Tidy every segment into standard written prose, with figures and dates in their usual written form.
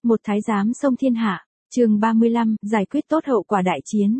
Một thái giám xông thiên hạ, chương 35, giải quyết tốt hậu quả đại chiến.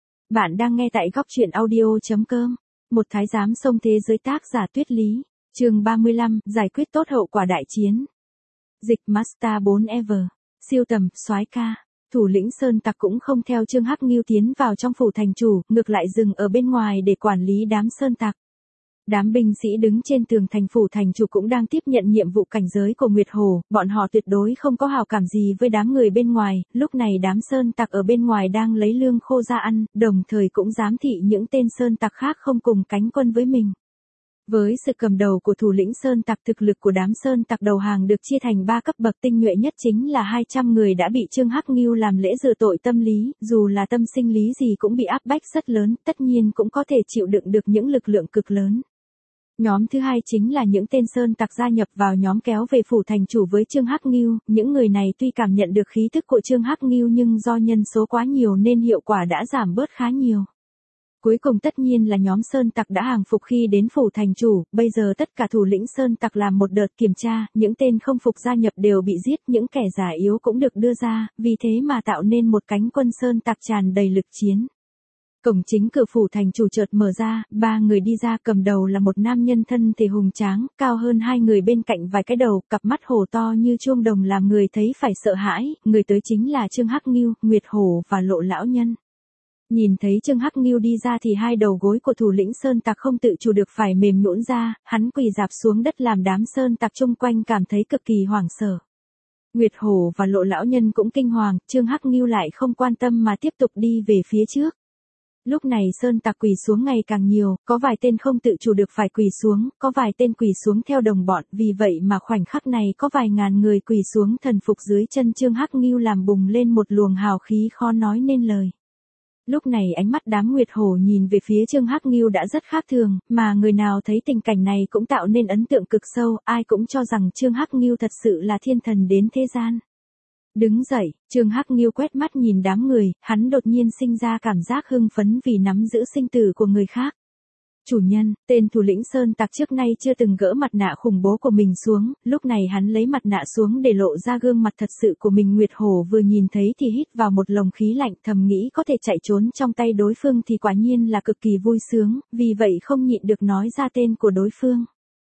Bạn đang nghe tại góc truyện audio.com. Một thái giám xông thế giới, tác giả Tuyết Lý, chương 35, giải quyết tốt hậu quả đại chiến. Dịch Master 4 Ever, siêu tầm, soái ca. Thủ lĩnh Sơn Tặc cũng không theo Trương Hắc Nghiêu tiến vào trong phủ thành chủ, ngược lại dừng ở bên ngoài để quản lý đám Sơn Tặc. Đám binh sĩ đứng trên tường thành phủ thành chủ cũng đang tiếp nhận nhiệm vụ cảnh giới của Nguyệt Hồ, bọn họ tuyệt đối không có hào cảm gì với đám người bên ngoài, lúc này đám Sơn Tặc ở bên ngoài đang lấy lương khô ra ăn, đồng thời cũng giám thị những tên Sơn Tặc khác không cùng cánh quân với mình. Với sự cầm đầu của thủ lĩnh Sơn Tặc, thực lực của đám Sơn Tặc đầu hàng được chia thành 3 cấp bậc, tinh nhuệ nhất chính là 200 người đã bị Trương Hắc Nghiêu làm lễ rửa tội tâm lý, dù là tâm sinh lý gì cũng bị áp bách rất lớn, tất nhiên cũng có thể chịu đựng được những lực lượng cực lớn. Nhóm thứ hai chính là những tên Sơn Tặc gia nhập vào nhóm kéo về phủ thành chủ với Trương Hắc Nghiêu, những người này tuy cảm nhận được khí thức của Trương Hắc Nghiêu nhưng do nhân số quá nhiều nên hiệu quả đã giảm bớt khá nhiều. Cuối cùng tất nhiên là nhóm Sơn Tặc đã hàng phục khi đến phủ thành chủ, bây giờ tất cả thủ lĩnh Sơn Tặc làm một đợt kiểm tra, những tên không phục gia nhập đều bị giết, những kẻ già yếu cũng được đưa ra, vì thế mà tạo nên một cánh quân Sơn Tặc tràn đầy lực chiến. Cổng chính cửa phủ thành chủ chợt mở ra, 3 người đi ra, cầm đầu là một nam nhân thân thể hùng tráng, cao hơn 2 người bên cạnh vài cái đầu, cặp mắt hổ to như chuông đồng làm người thấy phải sợ hãi, người tới chính là Trương Hắc Nghiêu, Nguyệt Hổ và Lộ lão nhân. Nhìn thấy Trương Hắc Nghiêu đi ra thì hai đầu gối của thủ lĩnh Sơn Tặc không tự chủ được phải mềm nhũn ra, hắn quỳ rạp xuống đất làm đám Sơn Tặc chung quanh cảm thấy cực kỳ hoảng sợ. Nguyệt Hổ và Lộ lão nhân cũng kinh hoàng, Trương Hắc Nghiêu lại không quan tâm mà tiếp tục đi về phía trước. Lúc này Sơn Tặc quỳ xuống ngày càng nhiều, có vài tên không tự chủ được phải quỳ xuống, có vài tên quỳ xuống theo đồng bọn, vì vậy mà khoảnh khắc này có vài ngàn người quỳ xuống thần phục dưới chân Trương Hắc Nghiêu, làm bùng lên một luồng hào khí khó nói nên lời. Lúc này ánh mắt đám Nguyệt Hổ nhìn về phía Trương Hắc Nghiêu đã rất khác thường, mà người nào thấy tình cảnh này cũng tạo nên ấn tượng cực sâu, ai cũng cho rằng Trương Hắc Nghiêu thật sự là thiên thần đến thế gian. Đứng dậy, Trương Hắc Nghiêu quét mắt nhìn đám người, hắn đột nhiên sinh ra cảm giác hưng phấn vì nắm giữ sinh tử của người khác. Chủ nhân, tên thủ lĩnh Sơn Tặc trước nay chưa từng gỡ mặt nạ khủng bố của mình xuống, lúc này hắn lấy mặt nạ xuống để lộ ra gương mặt thật sự của mình. Nguyệt Hổ vừa nhìn thấy thì hít vào một lồng khí lạnh, thầm nghĩ có thể chạy trốn trong tay đối phương thì quả nhiên là cực kỳ vui sướng, vì vậy không nhịn được nói ra tên của đối phương.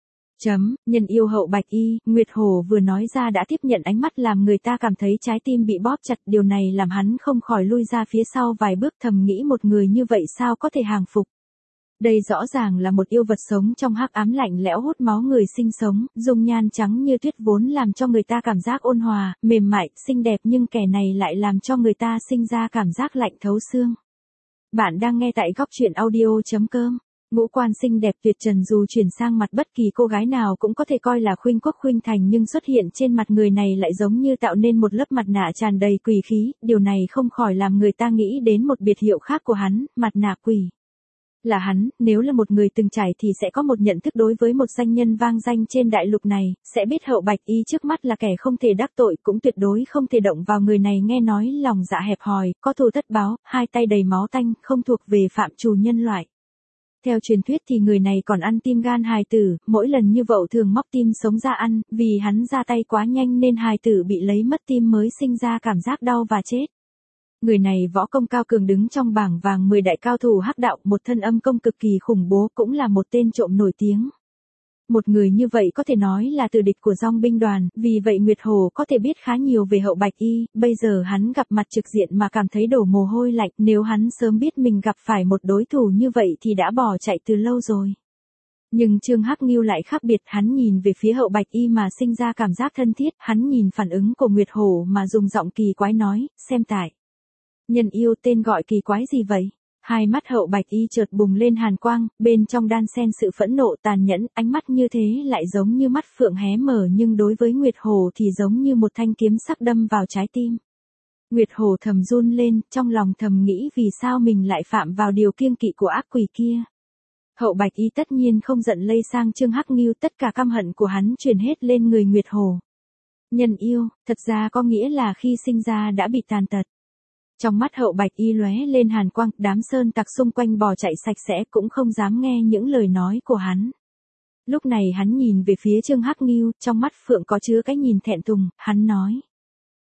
Nhân yêu hậu Bạch Y, Nguyệt Hổ vừa nói ra đã tiếp nhận ánh mắt làm người ta cảm thấy trái tim bị bóp chặt, điều này làm hắn không khỏi lui ra phía sau vài bước, thầm nghĩ một người như vậy sao có thể hàng phục. Đây rõ ràng là một yêu vật sống trong hắc ám lạnh lẽo hút máu người sinh sống, dung nhan trắng như tuyết vốn làm cho người ta cảm giác ôn hòa, mềm mại, xinh đẹp, nhưng kẻ này lại làm cho người ta sinh ra cảm giác lạnh thấu xương. Bạn đang nghe tại góc truyện audio.com. Ngũ quan xinh đẹp tuyệt trần dù chuyển sang mặt bất kỳ cô gái nào cũng có thể coi là khuynh quốc khuynh thành, nhưng xuất hiện trên mặt người này lại giống như tạo nên một lớp mặt nạ tràn đầy quỷ khí, điều này không khỏi làm người ta nghĩ đến một biệt hiệu khác của hắn, mặt nạ quỷ. Là hắn, nếu là một người từng trải thì sẽ có một nhận thức đối với một danh nhân vang danh trên đại lục này, sẽ biết hậu Bạch Y trước mắt là kẻ không thể đắc tội, cũng tuyệt đối không thể động vào người này. Nghe nói lòng dạ hẹp hòi, có thù tất báo, hai tay đầy máu tanh, không thuộc về phạm trù nhân loại. Theo truyền thuyết thì người này còn ăn tim gan hài tử, mỗi lần như vậy thường móc tim sống ra ăn, vì hắn ra tay quá nhanh nên hài tử bị lấy mất tim mới sinh ra cảm giác đau và chết. Người này võ công cao cường, đứng trong bảng vàng 10 đại cao thủ hắc đạo, một thân âm công cực kỳ khủng bố, cũng là một tên trộm nổi tiếng. Một người như vậy có thể nói là tử địch của Dong binh đoàn, vì vậy Nguyệt Hồ có thể biết khá nhiều về hậu Bạch Y, bây giờ hắn gặp mặt trực diện mà cảm thấy đổ mồ hôi lạnh, nếu hắn sớm biết mình gặp phải một đối thủ như vậy thì đã bỏ chạy từ lâu rồi. Nhưng Trương Hắc Nghiêu lại khác biệt, hắn nhìn về phía hậu Bạch Y mà sinh ra cảm giác thân thiết, hắn nhìn phản ứng của Nguyệt Hồ mà dùng giọng kỳ quái nói, xem tại. Nhân yêu, tên gọi kỳ quái gì vậy? Hai mắt hậu Bạch Y chợt bùng lên hàn quang, bên trong đan xen sự phẫn nộ tàn nhẫn, ánh mắt như thế lại giống như mắt phượng hé mở, nhưng đối với Nguyệt Hồ thì giống như một thanh kiếm sắc đâm vào trái tim. Nguyệt Hồ thầm run lên, trong lòng thầm nghĩ vì sao mình lại phạm vào điều kiêng kỵ của ác quỷ kia. Hậu Bạch Y tất nhiên không giận lây sang Trương Hắc Nghiêu, tất cả căm hận của hắn truyền hết lên người Nguyệt Hồ. Nhân yêu, thật ra có nghĩa là khi sinh ra đã bị tàn tật. Trong mắt hậu Bạch Y lóe lên hàn quang, đám Sơn Tặc xung quanh bò chạy sạch sẽ cũng không dám nghe những lời nói của hắn. Lúc này hắn nhìn về phía Trương Hắc Nghiêu, trong mắt phượng có chứa cái nhìn thẹn thùng, hắn nói.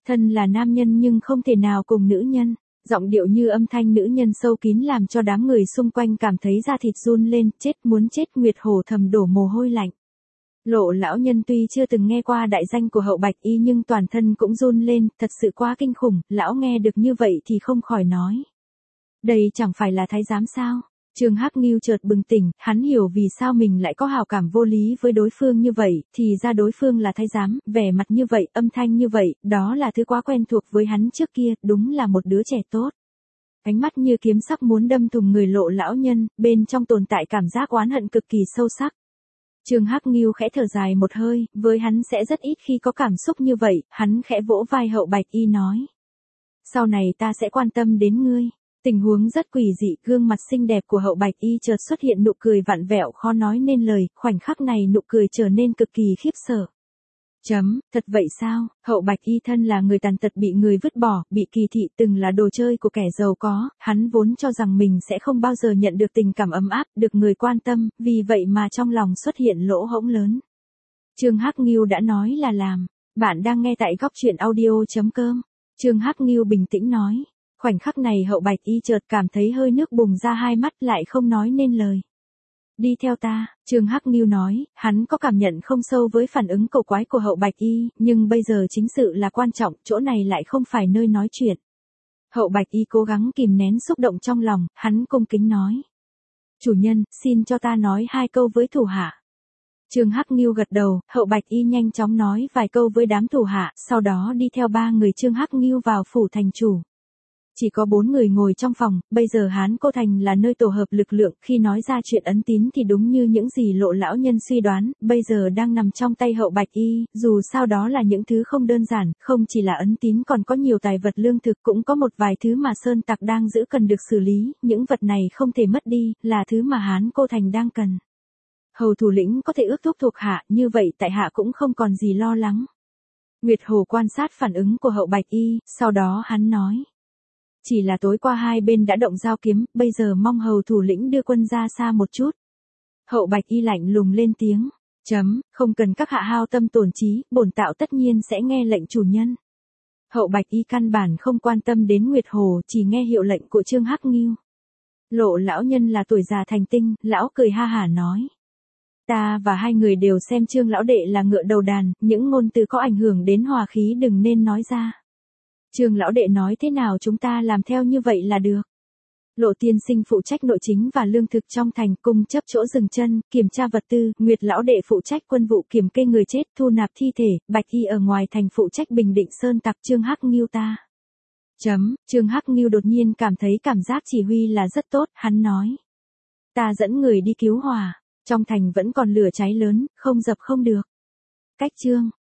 Thân là nam nhân nhưng không thể nào cùng nữ nhân. Giọng điệu như âm thanh nữ nhân sâu kín làm cho đám người xung quanh cảm thấy da thịt run lên, chết muốn chết. Nguyệt Hồ thầm đổ mồ hôi lạnh. Lộ lão nhân tuy chưa từng nghe qua đại danh của Hậu Bạch Y nhưng toàn thân cũng run lên, thật sự quá kinh khủng, lão nghe được như vậy thì không khỏi nói. Đây chẳng phải là thái giám sao? Trương Hắc Ngưu chợt bừng tỉnh, hắn hiểu vì sao mình lại có hào cảm vô lý với đối phương như vậy, thì ra đối phương là thái giám, vẻ mặt như vậy, âm thanh như vậy, đó là thứ quá quen thuộc với hắn trước kia, đúng là một đứa trẻ tốt. Ánh mắt như kiếm sắc muốn đâm thủng người Lộ lão nhân, bên trong tồn tại cảm giác oán hận cực kỳ sâu sắc. Trương Hắc Ngưu khẽ thở dài một hơi, với hắn sẽ rất ít khi có cảm xúc như vậy, hắn khẽ vỗ vai Hậu Bạch Y nói. Sau này ta sẽ quan tâm đến ngươi. Tình huống rất quỷ dị, gương mặt xinh đẹp của Hậu Bạch Y chợt xuất hiện nụ cười vặn vẹo khó nói nên lời, khoảnh khắc này nụ cười trở nên cực kỳ khiếp sợ. Thật vậy sao? Hậu Bạch Y thân là người tàn tật bị người vứt bỏ, bị kỳ thị, từng là đồ chơi của kẻ giàu có, hắn vốn cho rằng mình sẽ không bao giờ nhận được tình cảm ấm áp, được người quan tâm, vì vậy mà trong lòng xuất hiện lỗ hổng lớn. Trương Hắc Ngưu đã nói là làm. Bạn đang nghe tại góc truyện audio.com. Trương Hắc Ngưu bình tĩnh nói. Khoảnh khắc này Hậu Bạch Y chợt cảm thấy hơi nước bùng ra hai mắt lại không nói nên lời. Đi theo ta, Trương Hắc Ngưu nói, hắn có cảm nhận không sâu với phản ứng cầu quái của Hậu Bạch Y, nhưng bây giờ chính sự là quan trọng, chỗ này lại không phải nơi nói chuyện. Hậu Bạch Y cố gắng kìm nén xúc động trong lòng, hắn cung kính nói. Chủ nhân, xin cho ta nói hai câu với thủ hạ. Trương Hắc Ngưu gật đầu, Hậu Bạch Y nhanh chóng nói vài câu với đám thủ hạ, sau đó đi theo ba người Trương Hắc Ngưu vào phủ thành chủ. Chỉ có 4 người ngồi trong phòng, bây giờ Hán Cô Thành là nơi tổ hợp lực lượng, khi nói ra chuyện ấn tín thì đúng như những gì Lộ lão nhân suy đoán, bây giờ đang nằm trong tay Hậu Bạch Y, dù sao đó là những thứ không đơn giản, không chỉ là ấn tín còn có nhiều tài vật lương thực, cũng có một vài thứ mà Sơn Tặc đang giữ cần được xử lý, những vật này không thể mất đi, là thứ mà Hán Cô Thành đang cần. Hầu thủ lĩnh có thể ước thúc thuộc hạ, như vậy tại hạ cũng không còn gì lo lắng. Nguyệt Hồ quan sát phản ứng của Hậu Bạch Y, sau đó hắn nói. Chỉ là tối qua hai bên đã động dao kiếm, bây giờ mong hầu thủ lĩnh đưa quân ra xa một chút. Hậu Bạch Y lạnh lùng lên tiếng. Không cần các hạ hao tâm tổn trí, bổn tạo tất nhiên sẽ nghe lệnh chủ nhân. Hậu Bạch Y căn bản không quan tâm đến Nguyệt Hồ, chỉ nghe hiệu lệnh của Trương Hắc Ngưu. Lộ lão nhân là tuổi già thành tinh, lão cười ha hả nói. Ta và hai người đều xem Trương lão đệ là ngựa đầu đàn, những ngôn từ có ảnh hưởng đến hòa khí đừng nên nói ra. Trương lão đệ nói thế nào chúng ta làm theo như vậy là được. Lộ tiên sinh phụ trách nội chính và lương thực trong thành, cung chấp chỗ dừng chân, kiểm tra vật tư, Nguyệt lão đệ phụ trách quân vụ kiểm kê người chết, thu nạp thi thể, Bạch Y ở ngoài thành phụ trách bình định Sơn Tặc. Trương Hắc Ngưu ta. Trương Hắc Ngưu đột nhiên cảm thấy cảm giác chỉ huy là rất tốt, hắn nói. Ta dẫn người đi cứu hỏa, trong thành vẫn còn lửa cháy lớn, không dập không được. Cách Trương